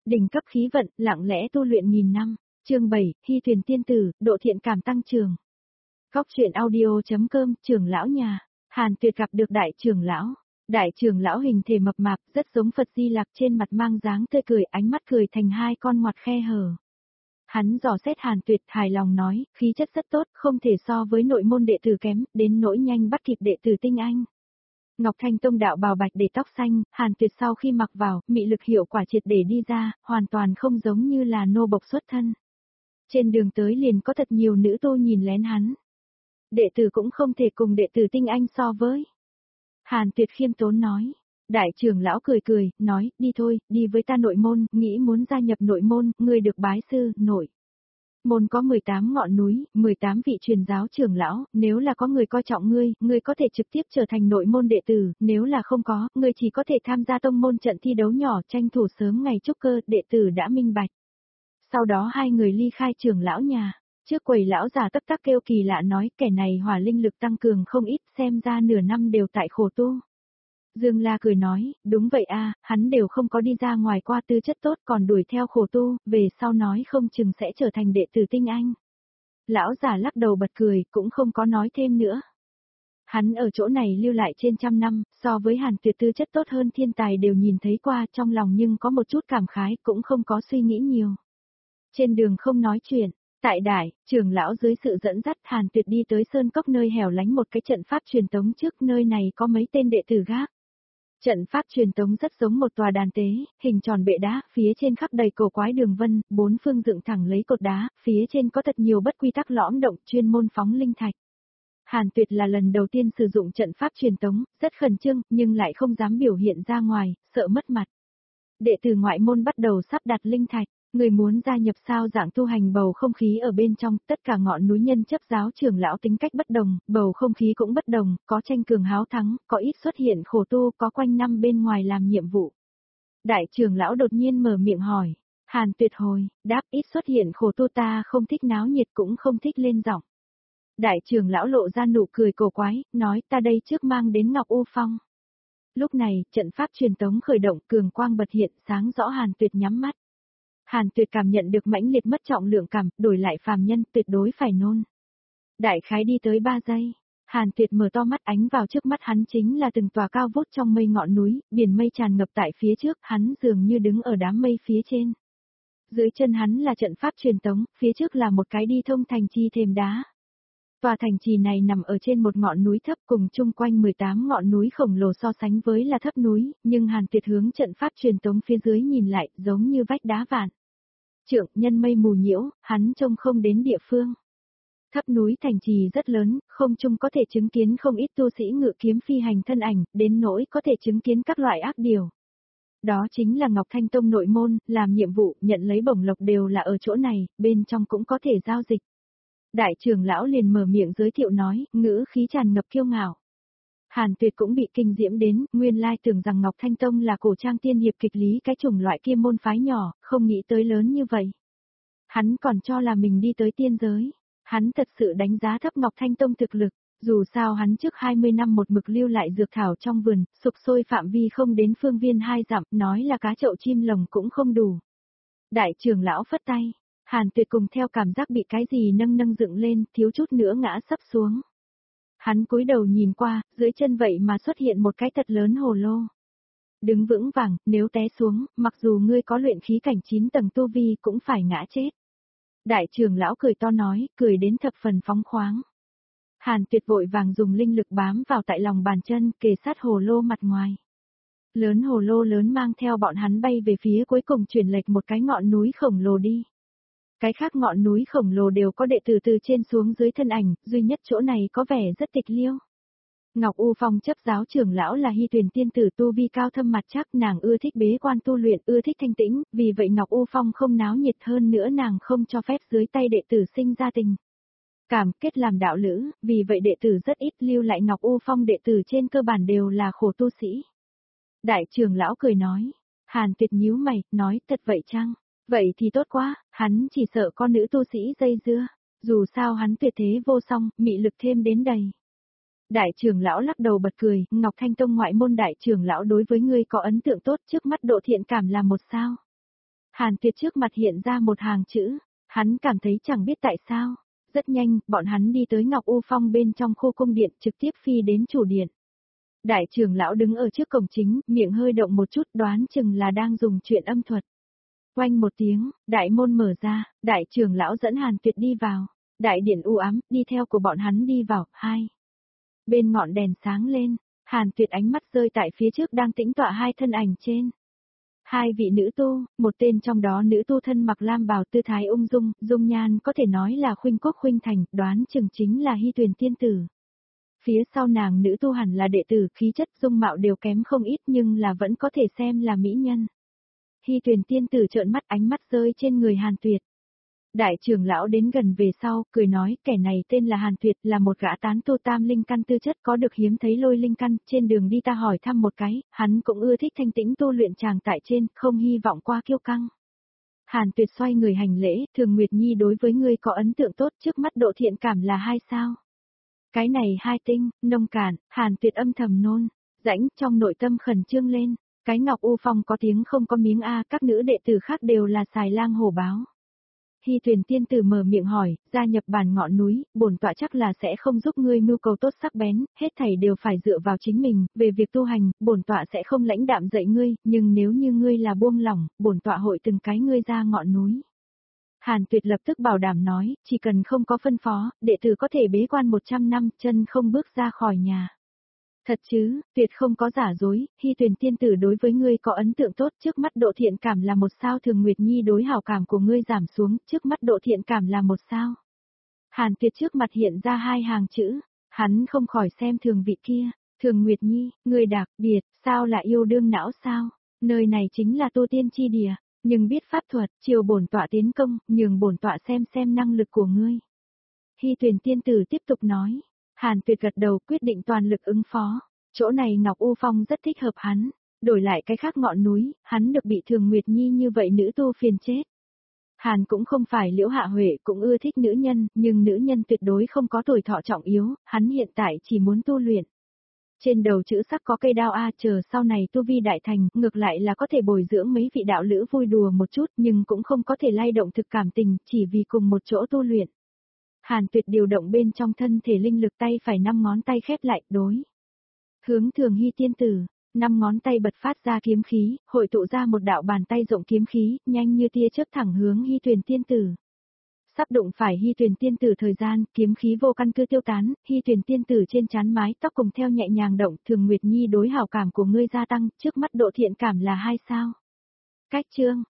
đỉnh cấp khí vận, lặng lẽ tu luyện nghìn năm. Chương 7, Hy Tuyền tiên tử, độ thiện cảm tăng trưởng. Góc truyện audio.com, trưởng lão nhà. Hàn Tuyệt gặp được đại trưởng lão. Đại trưởng lão hình thể mập mạp, rất giống Phật Di Lặc, trên mặt mang dáng tươi cười, ánh mắt cười thành hai con ngoặt khe hở. Hắn dò xét Hàn Tuyệt, hài lòng nói, khí chất rất tốt, không thể so với nội môn đệ tử kém, đến nỗi nhanh bắt kịp đệ tử tinh anh. Ngọc Thanh Tông đạo bào bạch để tóc xanh, Hàn Tuyệt sau khi mặc vào, mị lực hiệu quả triệt để đi ra, hoàn toàn không giống như là nô bộc xuất thân. Trên đường tới liền có thật nhiều nữ tu nhìn lén hắn. Đệ tử cũng không thể cùng đệ tử tinh anh so với. Hàn Tuyệt khiêm tốn nói. Đại trưởng lão cười cười, nói, đi thôi, đi với ta nội môn, nghĩ muốn gia nhập nội môn, ngươi được bái sư, nội. Môn có 18 ngọn núi, 18 vị truyền giáo trưởng lão, nếu là có người coi trọng ngươi có thể trực tiếp trở thành nội môn đệ tử, nếu là không có, ngươi chỉ có thể tham gia tông môn trận thi đấu nhỏ tranh thủ sớm ngày trúc cơ, đệ tử đã minh bạch. Sau đó hai người ly khai trưởng lão nhà, trước quầy lão già tấp tắc kêu kỳ lạ nói, kẻ này hỏa linh lực tăng cường không ít, xem ra nửa năm đều tại khổ tu. Dương La cười nói, đúng vậy a, hắn đều không có đi ra ngoài qua tư chất tốt còn đuổi theo khổ tu, về sau nói không chừng sẽ trở thành đệ tử tinh anh. Lão già lắc đầu bật cười, cũng không có nói thêm nữa. Hắn ở chỗ này lưu lại trên trăm năm, so với Hàn Tuyệt tư chất tốt hơn thiên tài đều nhìn thấy qua, trong lòng nhưng có một chút cảm khái, cũng không có suy nghĩ nhiều. Trên đường không nói chuyện, tại đại, trưởng lão dưới sự dẫn dắt Hàn Tuyệt đi tới sơn cốc nơi hẻo lánh một cái trận pháp truyền tống trước, nơi này có mấy tên đệ tử gác. Trận pháp truyền tống rất giống một tòa đàn tế, hình tròn bệ đá, phía trên khắp đầy cổ quái đường vân, bốn phương dựng thẳng lấy cột đá, phía trên có thật nhiều bất quy tắc lõm động, chuyên môn phóng linh thạch. Hàn Tuyệt là lần đầu tiên sử dụng trận pháp truyền tống, rất khẩn trương, nhưng lại không dám biểu hiện ra ngoài, sợ mất mặt. Đệ tử ngoại môn bắt đầu sắp đặt linh thạch. Người muốn gia nhập sao dạng tu hành bầu không khí ở bên trong, tất cả ngọn núi nhân chấp giáo trưởng lão tính cách bất đồng, bầu không khí cũng bất đồng, có tranh cường háo thắng, có ít xuất hiện khổ tu, có quanh năm bên ngoài làm nhiệm vụ. Đại trưởng lão đột nhiên mở miệng hỏi, Hàn Tuyệt hồi, đáp ít xuất hiện khổ tu ta không thích náo nhiệt cũng không thích lên giọng. Đại trưởng lão lộ ra nụ cười cổ quái, nói ta đây trước mang đến Ngọc U Phong. Lúc này, trận pháp truyền tống khởi động cường quang bật hiện sáng rõ Hàn Tuyệt nhắm mắt. Hàn Tuyệt cảm nhận được mãnh liệt mất trọng lượng cảm, đổi lại phàm nhân tuyệt đối phải nôn. Đại khái đi tới 3 giây, Hàn Tuyệt mở to mắt ánh vào trước mắt hắn chính là từng tòa cao vút trong mây ngọn núi, biển mây tràn ngập tại phía trước, hắn dường như đứng ở đám mây phía trên. Dưới chân hắn là trận pháp truyền tống, phía trước là một cái đi thông thành trì thềm đá. Tòa thành trì này nằm ở trên một ngọn núi thấp cùng chung quanh 18 ngọn núi khổng lồ so sánh với là thấp núi, nhưng Hàn Tuyệt hướng trận pháp truyền tống phía dưới nhìn lại giống như vách đá vạn. Trượng nhân mây mù nhiễu, hắn trông không đến địa phương. Thấp núi thành trì rất lớn, không chung có thể chứng kiến không ít tu sĩ ngự kiếm phi hành thân ảnh, đến nỗi có thể chứng kiến các loại ác điều. Đó chính là Ngọc Thanh Tông nội môn, làm nhiệm vụ, nhận lấy bổng lộc đều là ở chỗ này, bên trong cũng có thể giao dịch. Đại trưởng lão liền mở miệng giới thiệu nói, ngữ khí tràn ngập kiêu ngạo. Hàn Tuyệt cũng bị kinh diễm đến, nguyên lai tưởng rằng Ngọc Thanh Tông là cổ trang tiên hiệp kịch lý cái chủng loại kia môn phái nhỏ, không nghĩ tới lớn như vậy. Hắn còn cho là mình đi tới tiên giới. Hắn thật sự đánh giá thấp Ngọc Thanh Tông thực lực, dù sao hắn trước 20 năm một mực lưu lại dược thảo trong vườn, sục sôi phạm vi không đến phương viên 2 dặm, nói là cá chậu chim lồng cũng không đủ. Đại trưởng lão phất tay, Hàn Tuyệt cùng theo cảm giác bị cái gì nâng nâng dựng lên, thiếu chút nữa ngã sấp xuống. Hắn cúi đầu nhìn qua, dưới chân vậy mà xuất hiện một cái thật lớn hồ lô. Đứng vững vàng, nếu té xuống, mặc dù ngươi có luyện khí cảnh 9 tầng tu vi cũng phải ngã chết. Đại trưởng lão cười to nói, cười đến thập phần phóng khoáng. Hàn Tuyệt vội vàng dùng linh lực bám vào tại lòng bàn chân, kề sát hồ lô mặt ngoài. Lớn hồ lô lớn mang theo bọn hắn bay về phía cuối cùng chuyển lệch một cái ngọn núi khổng lồ đi. Cái khác ngọn núi khổng lồ đều có đệ tử từ trên xuống dưới thân ảnh, duy nhất chỗ này có vẻ rất tịch liêu. Ngọc U Phong chấp giáo trưởng lão là Hy Tuyền tiên tử tu vi cao thâm mặt chắc, nàng ưa thích bế quan tu luyện, ưa thích thanh tĩnh, vì vậy Ngọc U Phong không náo nhiệt, hơn nữa nàng không cho phép dưới tay đệ tử sinh ra tình cảm kết làm đạo lữ, vì vậy đệ tử rất ít lưu lại Ngọc U Phong, đệ tử trên cơ bản đều là khổ tu sĩ. Đại trưởng lão cười nói, Hàn Tuyệt nhíu mày, nói thật vậy chăng? Vậy thì tốt quá, hắn chỉ sợ con nữ tu sĩ dây dưa, dù sao hắn tuyệt thế vô song, mị lực thêm đến đầy. Đại trưởng lão lắc đầu bật cười, Ngọc Thanh Tông ngoại môn đại trưởng lão đối với ngươi có ấn tượng tốt, trước mắt độ thiện cảm là 1 sao. Hàn Tuyệt trước mặt hiện ra một hàng chữ, hắn cảm thấy chẳng biết tại sao. Rất nhanh, bọn hắn đi tới Ngọc U Phong bên trong khu cung điện trực tiếp phi đến chủ điện. Đại trưởng lão đứng ở trước cổng chính, miệng hơi động một chút đoán chừng là đang dùng chuyện âm thuật. Oanh một tiếng, đại môn mở ra, đại trưởng lão dẫn Hàn Tuyệt đi vào. Đại điện u ám, đi theo của bọn hắn đi vào, hai. Bên ngọn đèn sáng lên, Hàn Tuyệt ánh mắt rơi tại phía trước đang tĩnh tọa hai thân ảnh trên. Hai vị nữ tu, một tên trong đó nữ tu thân mặc lam bào tư thái ung dung, dung nhan có thể nói là khuynh quốc khuynh thành, đoán chừng chính là Hy Tuyền tiên tử. Phía sau nàng nữ tu hẳn là đệ tử, khí chất dung mạo đều kém không ít nhưng là vẫn có thể xem là mỹ nhân. Hy Tuyền tiên tử trợn mắt ánh mắt rơi trên người Hàn Tuyệt. Đại trưởng lão đến gần về sau, cười nói, kẻ này tên là Hàn Tuyệt, là một gã tán tu tam linh căn tư chất có được hiếm thấy lôi linh căn, trên đường đi ta hỏi thăm một cái, hắn cũng ưa thích thanh tĩnh tu luyện chàng tại trên, không hy vọng qua kiêu căng. Hàn Tuyệt xoay người hành lễ, Thường Nguyệt Nhi đối với ngươi có ấn tượng tốt, trước mắt độ thiện cảm là 2 sao. Cái này 2 tinh, nông cạn, Hàn Tuyệt âm thầm nôn, rãnh trong nội tâm khẩn trương lên, cái Ngọc U Phong có tiếng không có miếng a, các nữ đệ tử khác đều là xài lang hổ báo. Hy Tuyền tiên tử mở miệng hỏi, gia nhập bản ngọn núi, bổn tọa chắc là sẽ không giúp ngươi mưu cầu tốt sắc bén, hết thảy đều phải dựa vào chính mình, về việc tu hành, bổn tọa sẽ không lãnh đạm dạy ngươi, nhưng nếu như ngươi là buông lỏng, bổn tọa hội từng cái ngươi ra ngọn núi. Hàn Tuyệt lập tức bảo đảm nói, chỉ cần không có phân phó, đệ tử có thể bế quan 100 năm, chân không bước ra khỏi nhà. Thật chứ, tuyệt không có giả dối, Hy Tuyền tiên tử đối với ngươi có ấn tượng tốt, trước mắt độ thiện cảm là 1 sao, Thường Nguyệt Nhi đối hảo cảm của ngươi giảm xuống, trước mắt độ thiện cảm là 1 sao. Hàn Tuyệt trước mặt hiện ra 2 hàng chữ, hắn không khỏi xem thường vị kia, Thường Nguyệt Nhi, ngươi đặc biệt, sao là yêu đương não sao, nơi này chính là tu tiên chi địa, nhưng biết pháp thuật, chiều bổn tọa tiến công, nhường bổn tọa xem năng lực của ngươi. Hy Tuyền tiên tử tiếp tục nói. Hàn Tuyệt gật đầu quyết định toàn lực ứng phó. Chỗ này Ngọc U Phong rất thích hợp hắn. Đổi lại cái khác ngọn núi, hắn được bị Thường Nguyệt Nhi như vậy nữ tu phiền chết. Hàn cũng không phải Liễu Hạ Huệ cũng ưa thích nữ nhân, nhưng nữ nhân tuyệt đối không có tuổi thọ trọng yếu, hắn hiện tại chỉ muốn tu luyện. Trên đầu chữ sắc có cây đao A, chờ sau này tu vi đại thành, ngược lại là có thể bồi dưỡng mấy vị đạo lữ vui đùa một chút nhưng cũng không có thể lay động thực cảm tình, chỉ vì cùng một chỗ tu luyện. Hàn Tuyệt điều động bên trong thân thể linh lực, tay phải 5 ngón tay khép lại, đối hướng Thường Hy tiên tử, 5 ngón tay bật phát ra kiếm khí, hội tụ ra một đạo bàn tay rộng kiếm khí, nhanh như tia chớp thẳng hướng Hy Tuyền tiên tử. Sắp đụng phải Hy Tuyền tiên tử thời gian, kiếm khí vô căn cứ tiêu tán, Hy Tuyền tiên tử trên trán mái tóc cùng theo nhẹ nhàng động, Thường Nguyệt Nhi đối hảo cảm của ngươi gia tăng, trước mắt độ thiện cảm là 2 sao. Cách chương